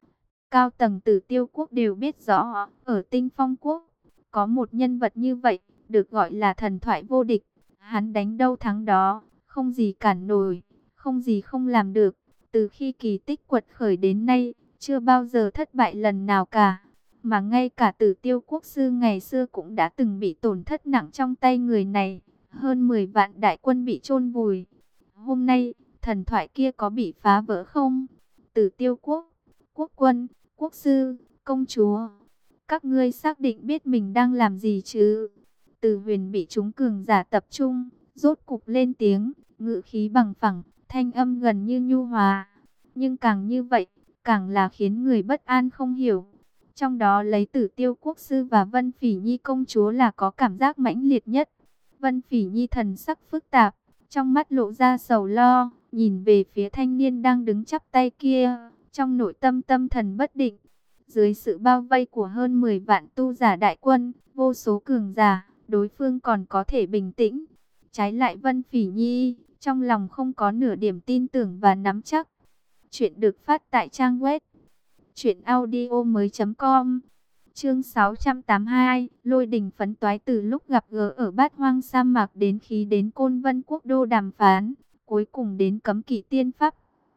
Cao tầng Tử Tiêu quốc đều biết rõ, ở Tinh Phong quốc, có một nhân vật như vậy, được gọi là thần thoại vô địch. Hắn đánh đâu thắng đó, không gì cản nổi, không gì không làm được. Từ khi kỳ tích quật khởi đến nay, chưa bao giờ thất bại lần nào cả. Mà ngay cả Tử Tiêu quốc sư ngày xưa cũng đã từng bị tổn thất nặng trong tay người này. Hơn mười vạn đại quân bị chôn vùi. Hôm nay, thần thoại kia có bị phá vỡ không? Tử Tiêu quốc, quốc quân, quốc sư, công chúa, các ngươi xác định biết mình đang làm gì chứ? Từ Huyền bị chúng cường giả tập trung, rốt cục lên tiếng, ngữ khí bằng phẳng, thanh âm gần như nhu hòa. Nhưng càng như vậy, càng là khiến người bất an không hiểu. Trong đó lấy Tử Tiêu quốc sư và Vân Phỉ Nhi công chúa là có cảm giác mãnh liệt nhất. Vân Phỉ Nhi thần sắc phức tạp, trong mắt lộ ra sầu lo, nhìn về phía thanh niên đang đứng chắp tay kia, trong nội tâm tâm thần bất định. Dưới sự bao vây của hơn mười vạn tu giả đại quân, vô số cường giả, đối phương còn có thể bình tĩnh. Trái lại Vân Phỉ Nhi, trong lòng không có nửa điểm tin tưởng và nắm chắc. Chuyện được phát tại trang web truyện audio mới chấm com. Chương sáu trăm tám mươi hai, Lôi Đình phấn toái. Từ lúc gặp gỡ ở Bát Hoang sa mạc đến khi đến Côn Vân quốc đô đàm phán, cuối cùng đến cấm kỵ tiên pháp.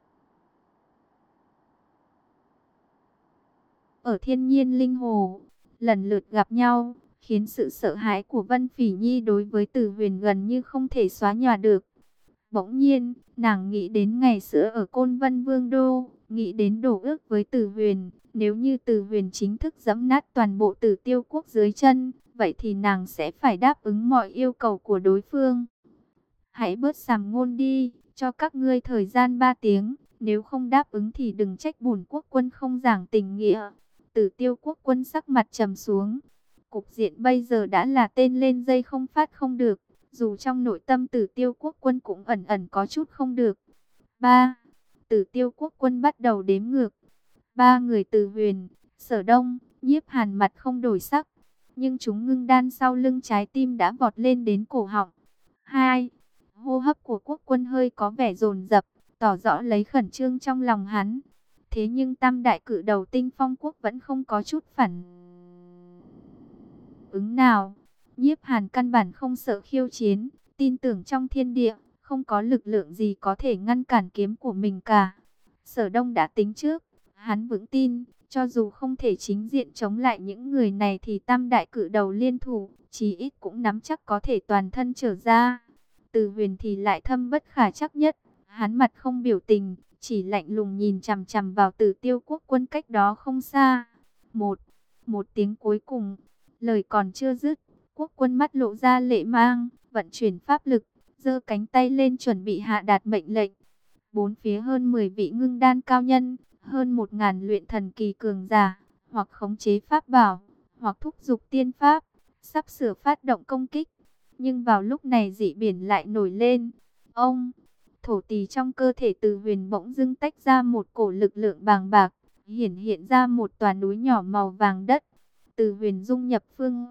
Ở Thiên Nhiên Linh Hồ, lần lượt gặp nhau, khiến sự sợ hãi của Vân Phỉ Nhi đối với Từ Huyền gần như không thể xóa nhòa được. Bỗng nhiên, nàng nghĩ đến ngày xưa ở Côn Vân Vương Đô, nghĩ đến đổ ước với Từ Huyền. Nếu như Từ Huyền chính thức giẫm nát toàn bộ Tử Tiêu quốc dưới chân, vậy thì nàng sẽ phải đáp ứng mọi yêu cầu của đối phương. Hãy bớt sàm ngôn đi, cho các ngươi thời gian ba tiếng, nếu không đáp ứng thì đừng trách bổn quốc quân không giảng tình nghĩa. Tử Tiêu quốc quân sắc mặt trầm xuống. Cục diện bây giờ đã là tên lên dây không phát không được, dù trong nội tâm Tử Tiêu quốc quân cũng ẩn ẩn có chút không được. ba. Tử Tiêu quốc quân bắt đầu đếm ngược. Ba người Từ Huyền, Sở Đông, Nhiếp Hàn mặt không đổi sắc, nhưng chúng ngưng đan sau lưng trái tim đã vọt lên đến cổ họng. Hai. Hô hấp của quốc quân hơi có vẻ dồn dập, tỏ rõ lấy khẩn trương trong lòng hắn. Thế nhưng tam đại cử đầu Tinh Phong quốc vẫn không có chút phản ứng nào. Nhiếp Hàn căn bản không sợ khiêu chiến, tin tưởng trong thiên địa, không có lực lượng gì có thể ngăn cản kiếm của mình cả. Sở Đông đã tính trước, hắn vững tin, cho dù không thể chính diện chống lại những người này thì tam đại cự đầu liên thủ, chí ít cũng nắm chắc có thể toàn thân trở ra. Từ Huyền thì lại thâm bất khả trắc nhất, hắn mặt không biểu tình, chỉ lạnh lùng nhìn chằm chằm vào Tử Tiêu quốc quân cách đó không xa. Một, một tiếng cuối cùng, lời còn chưa dứt, quốc quân mắt lộ ra lệ mang, vận chuyển pháp lực, giơ cánh tay lên chuẩn bị hạ đạt mệnh lệnh. Bốn phía hơn mười vị ngưng đan cao nhân, hơn một ngàn luyện thần kỳ cường giả, hoặc khống chế pháp bảo, hoặc thúc giục tiên pháp, sắp sửa phát động công kích. Nhưng vào lúc này dị biển lại nổi lên. Ông, thổ tỳ trong cơ thể Từ Huyền bỗng dưng tách ra một cổ lực lượng bàng bạc, hiển hiện ra một tòa núi nhỏ màu vàng đất. Từ Huyền dung nhập phương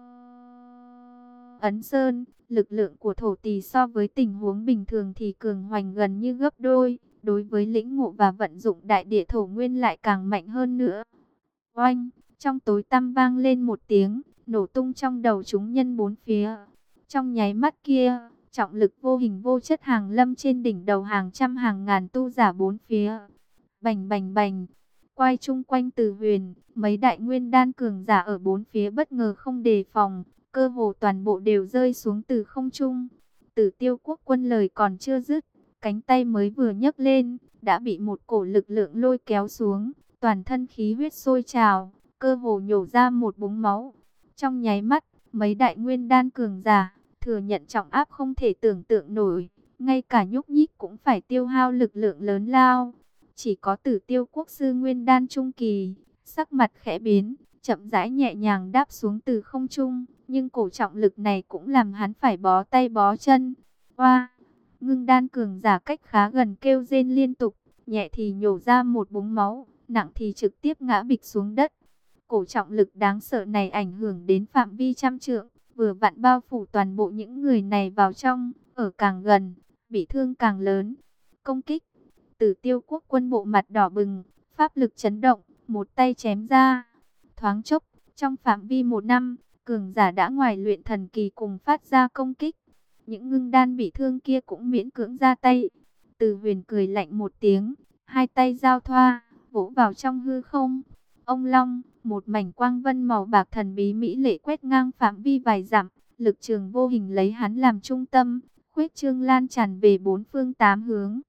Ấn Sơn, lực lượng của thổ tỳ so với tình huống bình thường thì cường hoành gần như gấp đôi, đối với lĩnh ngộ và vận dụng đại địa thổ nguyên lại càng mạnh hơn nữa. Oanh, trong tối tăm vang lên một tiếng, nổ tung trong đầu chúng nhân bốn phía. Trong nháy mắt kia, trọng lực vô hình vô chất hàng lâm trên đỉnh đầu hàng trăm hàng ngàn tu giả bốn phía. Bành bành bành, quay chung quanh Từ Huyền, mấy đại nguyên đan cường giả ở bốn phía bất ngờ không đề phòng, cơ hồ toàn bộ đều rơi xuống từ không trung. Tử Tiêu quốc quân lời còn chưa dứt, cánh tay mới vừa nhấc lên, đã bị một cổ lực lượng lôi kéo xuống, toàn thân khí huyết sôi trào, cơ hồ nhổ ra một búng máu. Trong nháy mắt, mấy đại nguyên đan cường giả thừa nhận trọng áp không thể tưởng tượng nổi, ngay cả nhúc nhích cũng phải tiêu hao lực lượng lớn lao. Chỉ có Tử Tiêu quốc sư nguyên đan trung kỳ, sắc mặt khẽ biến, chậm rãi nhẹ nhàng đáp xuống từ không trung, nhưng cổ trọng lực này cũng làm hắn phải bó tay bó chân. Oa, ngưng đan cường giả cách khá gần kêu rên liên tục, nhẹ thì nhổ ra một búng máu, nặng thì trực tiếp ngã bịch xuống đất. Cổ trọng lực đáng sợ này ảnh hưởng đến phạm vi trăm trượng, vừa vặn bao phủ toàn bộ những người này vào trong, ở càng gần, bị thương càng lớn. Công kích, Tử Tiêu quốc quân bộ mặt đỏ bừng, pháp lực chấn động, một tay chém ra. Thoáng chốc, trong phạm vi một năm, cường giả đã ngoài luyện thần kỳ cùng phát ra công kích. Những ngưng đan bị thương kia cũng miễn cưỡng ra tay. Từ Huyền cười lạnh một tiếng, hai tay giao thoa, vỗ vào trong hư không. Ông Long, một mảnh quang vân màu bạc thần bí mỹ lệ quét ngang phạm vi vài dặm, lực trường vô hình lấy hắn làm trung tâm, khuếch trương lan tràn về bốn phương tám hướng.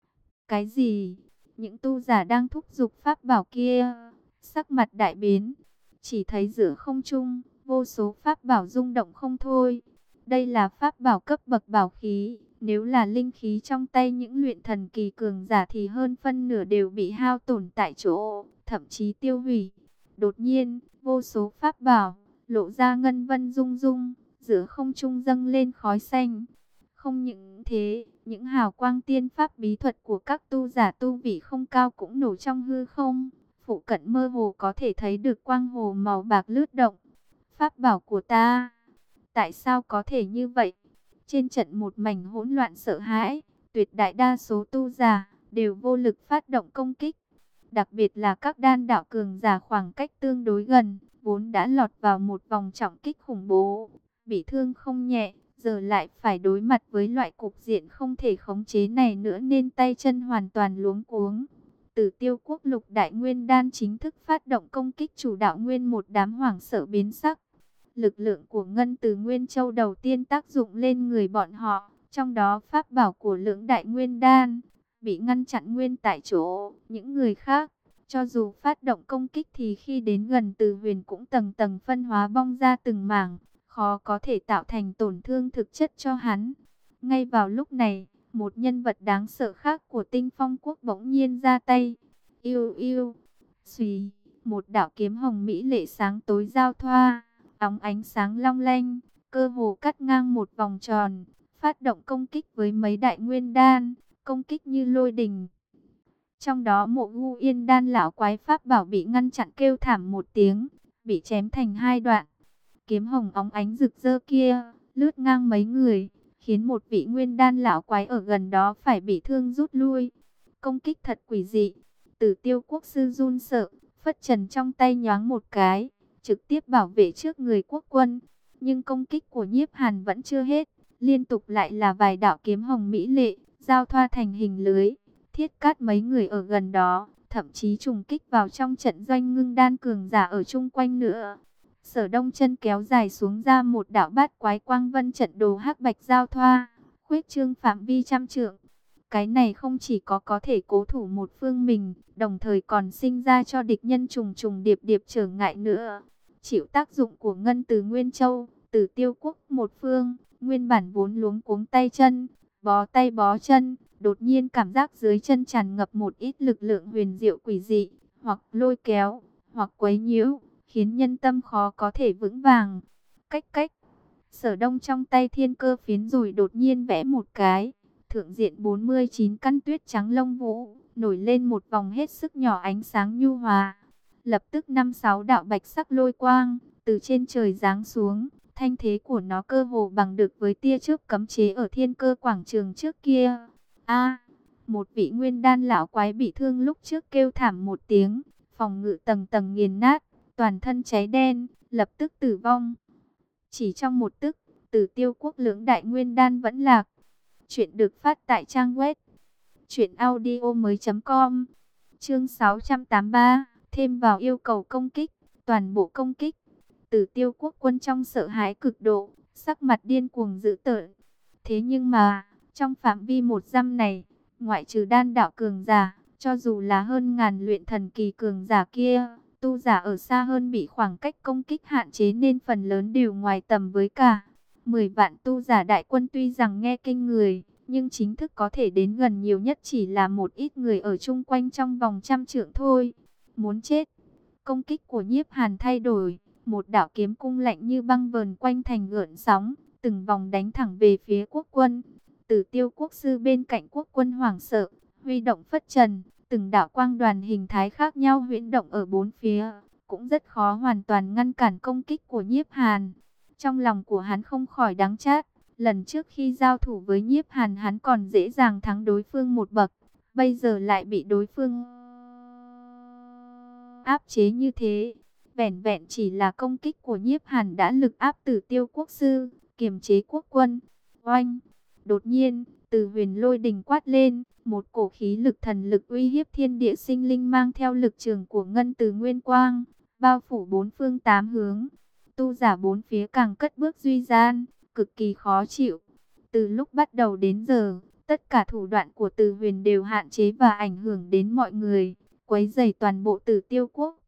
Cái gì? Những tu giả đang thúc giục pháp bảo kia, sắc mặt đại biến, chỉ thấy giữa không trung, vô số pháp bảo rung động không thôi. Đây là pháp bảo cấp bậc bảo khí, nếu là linh khí trong tay những luyện thần kỳ cường giả thì hơn phân nửa đều bị hao tổn tại chỗ, thậm chí tiêu hủy. Đột nhiên, vô số pháp bảo lộ ra ngân vân rung rung, giữa không trung dâng lên khói xanh. Không những thế, những hào quang tiên pháp bí thuật của các tu giả tu vị không cao cũng nổ trong hư không. Phụ cận mơ hồ có thể thấy được quang hồ màu bạc lướt động. Pháp bảo của ta, tại sao có thể như vậy? Trên trận một mảnh hỗn loạn sợ hãi, tuyệt đại đa số tu giả đều vô lực phát động công kích. Đặc biệt là các đan đạo cường giả khoảng cách tương đối gần, vốn đã lọt vào một vòng trọng kích khủng bố, bị thương không nhẹ, giờ lại phải đối mặt với loại cục diện không thể khống chế này nữa nên tay chân hoàn toàn luống cuống. Tử Tiêu quốc lục đại nguyên đan chính thức phát động công kích chủ đạo, nguyên một đám hoảng sợ biến sắc. Lực lượng của Ngân Từ Nguyên Châu đầu tiên tác dụng lên người bọn họ, trong đó pháp bảo của lưỡng đại nguyên đan bị ngăn chặn nguyên tại chỗ. Những người khác, cho dù phát động công kích thì khi đến gần Từ Huyền cũng tầng tầng phân hóa bong ra từng mảng, khó có thể tạo thành tổn thương thực chất cho hắn. Ngay vào lúc này, một nhân vật đáng sợ khác của Tinh Phong quốc bỗng nhiên ra tay. Yêu yêu, xùy, một đạo kiếm hồng mỹ lệ sáng tối giao thoa, óng ánh sáng long lanh, cơ hồ cắt ngang một vòng tròn, phát động công kích với mấy đại nguyên đan, công kích như lôi đình. Trong đó Mộ U Yên đan lão quái pháp bảo bị ngăn chặn kêu thảm một tiếng, bị chém thành hai đoạn. Kiếm hồng óng ánh rực rỡ kia lướt ngang mấy người, khiến một vị nguyên đan lão quái ở gần đó phải bị thương rút lui. Công kích thật quỷ dị. Tử Tiêu quốc sư run sợ, phất trần trong tay nhoáng một cái, trực tiếp bảo vệ trước người quốc quân. Nhưng công kích của Nhiếp Hàn vẫn chưa hết, Liên tục lại là vài đạo kiếm hồng mỹ lệ, giao thoa thành hình lưới. Thiết Cát mấy người ở gần đó, thậm chí trùng kích vào trong trận doanh ngưng đan cường giả ở chung quanh nữa. Sở Đông chân kéo dài xuống ra một đạo bát quái quang vân trận đồ hắc bạch giao thoa, khuếch trương phạm vi trăm trượng. Cái này không chỉ có có thể cố thủ một phương mình, đồng thời còn sinh ra cho địch nhân trùng trùng điệp điệp trở ngại nữa. Chịu tác dụng của Ngân Từ Nguyên Châu, Tử Tiêu Quốc một phương, nguyên bản vốn luống cuống tay chân, bó tay bó chân, đột nhiên cảm giác dưới chân tràn ngập một ít lực lượng huyền diệu quỷ dị, hoặc lôi kéo, hoặc quấy nhiễu, khiến nhân tâm khó có thể vững vàng. Cách cách, Sở Đông trong tay thiên cơ phiến rồi đột nhiên vẽ một cái, thượng diện bốn mươi chín căn tuyết trắng lông vũ, nổi lên một vòng hết sức nhỏ ánh sáng nhu hòa. Lập tức năm sáu đạo bạch sắc lôi quang, từ trên trời giáng xuống, thanh thế của nó cơ hồ bằng được với tia chớp cấm chế ở thiên cơ quảng trường trước kia. A, một vị nguyên đan lão quái bị thương lúc trước kêu thảm một tiếng, phòng ngự tầng tầng nghiền nát, toàn thân cháy đen, lập tức tử vong. Chỉ trong một tức, Tử Tiêu Quốc lưỡng đại nguyên đan vẫn lạc. Chuyện được phát tại trang web truyện audio mới chấm com. Chương sáu trăm tám mươi ba, thêm vào yêu cầu công kích, toàn bộ công kích. Tử Tiêu Quốc quân trong sợ hãi cực độ, sắc mặt điên cuồng dữ tợn. Thế nhưng mà, trong phạm vi một dặm này, ngoại trừ đan đạo cường giả, cho dù là hơn ngàn luyện thần kỳ cường giả kia, tu giả ở xa hơn bị khoảng cách công kích hạn chế nên phần lớn đều ngoài tầm với cả. Mười vạn tu giả đại quân tuy rằng nghe kinh người, nhưng chính thức có thể đến gần nhiều nhất chỉ là một ít người ở chung quanh trong vòng trăm trượng thôi. Muốn chết. Công kích của Nhiếp Hàn thay đổi, một đạo kiếm cung lạnh như băng vờn quanh thành gợn sóng, từng vòng đánh thẳng về phía quốc quân. Tử Tiêu Quốc sư bên cạnh quốc quân hoảng sợ, huy động phất trần, từng đạo quang đoàn hình thái khác nhau huyễn động ở bốn phía, cũng rất khó hoàn toàn ngăn cản công kích của Nhiếp Hàn. Trong lòng của hắn không khỏi đắng chát, lần trước khi giao thủ với Nhiếp Hàn hắn còn dễ dàng thắng đối phương một bậc, bây giờ lại bị đối phương áp chế như thế. Vẻn vẹn chỉ là công kích của Nhiếp Hàn đã lực áp Tử Tiêu Quốc sư, kiềm chế quốc quân. Oanh! Đột nhiên, từ huyền lôi đình quát lên, một cổ khí lực thần lực uy hiếp thiên địa sinh linh mang theo lực trường của Ngân Từ Nguyên Quang, bao phủ bốn phương tám hướng. Tu giả bốn phía càng cất bước duy gian, cực kỳ khó chịu. Từ lúc bắt đầu đến giờ, tất cả thủ đoạn của Từ Huyền đều hạn chế và ảnh hưởng đến mọi người, quấy rầy toàn bộ Tử Tiêu Quốc.